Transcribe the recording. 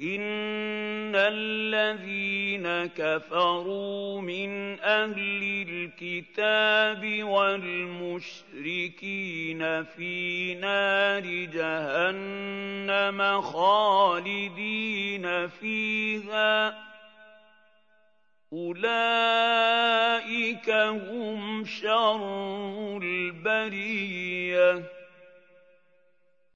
إِنَّ الَّذِينَ كَفَرُوا مِنْ أَهْلِ الْكِتَابِ وَالْمُشْرِكِينَ فِي نَارِ جَهَنَّمَ خَالِدِينَ فِيهَا ۚ أُولَٰئِكَ هُمْ شَرُّ الْبَرِيَّةِ